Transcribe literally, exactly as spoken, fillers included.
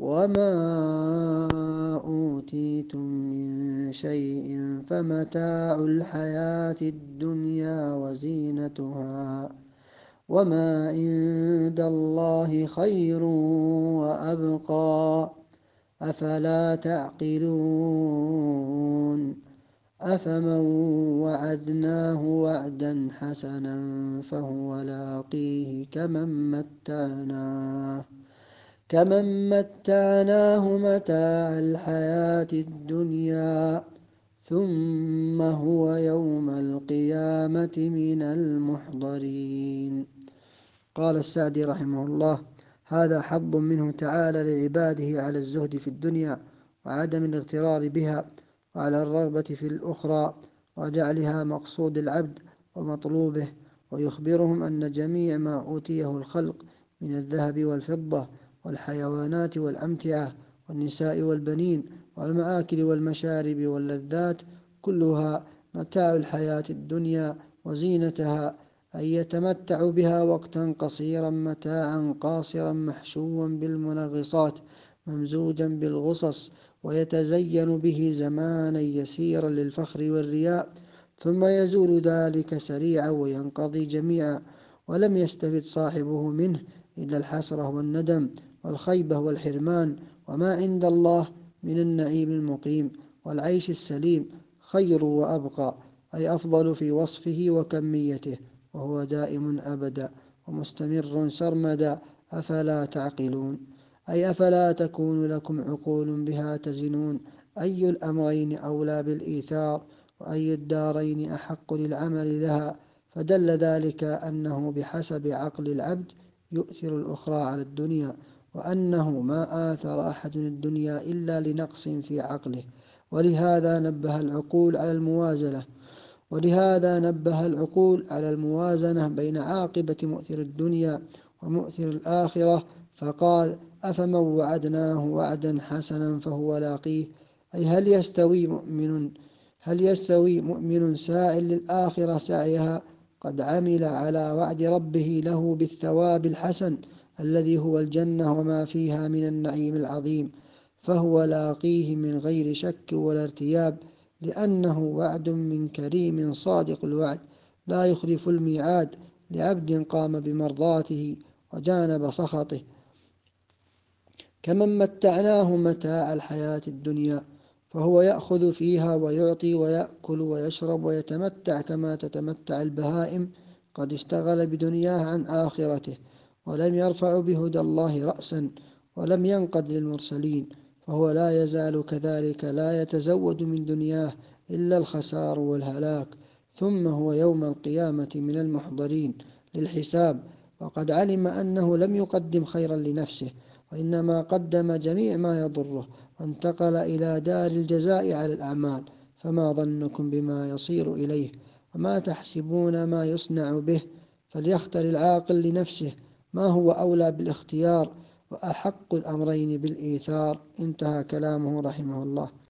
وما أوتيتم من شيء فمتاع الحياة الدنيا وزينتها وما عند الله خير وأبقى أفلا تعقلون أفمن وعدناه وعدا حسنا فهو لاقيه كمن متعناه كمن متعناه متاع الحياة الدنيا ثم هو يوم القيامة من المحضرين. قال السعدي رحمه الله: هذا حظ منه تعالى لعباده على الزهد في الدنيا وعدم الاغترار بها، وعلى الرغبة في الأخرى وجعلها مقصود العبد ومطلوبه، ويخبرهم أن جميع ما أوتيه الخلق من الذهب والفضة والحيوانات والأمتعة والنساء والبنين والمآكل والمشارب واللذات كلها متاع الحياة الدنيا وزينتها، أي يتمتع بها وقتا قصيرا متاعا قاصرا محشوا بالمنغصات ممزوجا بالغصص، ويتزين به زمانا يسيرا للفخر والرياء، ثم يزول ذلك سريعا وينقضي جميعا، ولم يستفد صاحبه منه إلا الحسرة والندم والخيبة والحرمان. وما عند الله من النعيم المقيم والعيش السليم خير وأبقى، أي أفضل في وصفه وكميته، وهو دائم أبدا ومستمر سرمدا. أفلا تعقلون، أي أفلا تكون لكم عقول بها تزنون أي الأمرين أولى بالإيثار وأي الدارين أحق للعمل لها، فدل ذلك أنه بحسب عقل العبد يؤثر الأخرى على الدنيا، وأنه ما آثر أحد الدنيا إلا لنقص في عقله. ولهذا نبه العقول على الموازنة ولهذا نبه العقول على الموازنة بين عاقبة مؤثر الدنيا ومؤثر الآخرة، فقال: أفمن وعدناه وعدا حسنا فهو لاقيه، أي هل يستوي مؤمن هل يستوي مؤمن ساع للآخرة سعيها قد عمل على وعد ربه له بالثواب الحسن الذي هو الجنة وما فيها من النعيم العظيم، فهو لاقيه من غير شك ولا ارتياب، لأنه وعد من كريم صادق الوعد لا يخلف الميعاد لعبد قام بمرضاته وجانب سخطه، كمن متعناه متاع الحياة الدنيا، فهو يأخذ فيها ويعطي ويأكل ويشرب ويتمتع كما تتمتع البهائم، قد اشتغل بدنياه عن آخرته ولم يرفع بهدى الله رأسا ولم ينقد للمرسلين، فهو لا يزال كذلك لا يتزود من دنياه إلا الخسار والهلاك، ثم هو يوم القيامة من المحضرين للحساب، وقد علم أنه لم يقدم خيرا لنفسه وإنما قدم جميع ما يضره وانتقل إلى دار الجزاء على الأعمال. فما ظنكم بما يصير إليه وما تحسبون ما يصنع به، فليختر العاقل لنفسه ما هو أولى بالاختيار وأحق الأمرين بالإيثار. انتهى كلامه رحمه الله.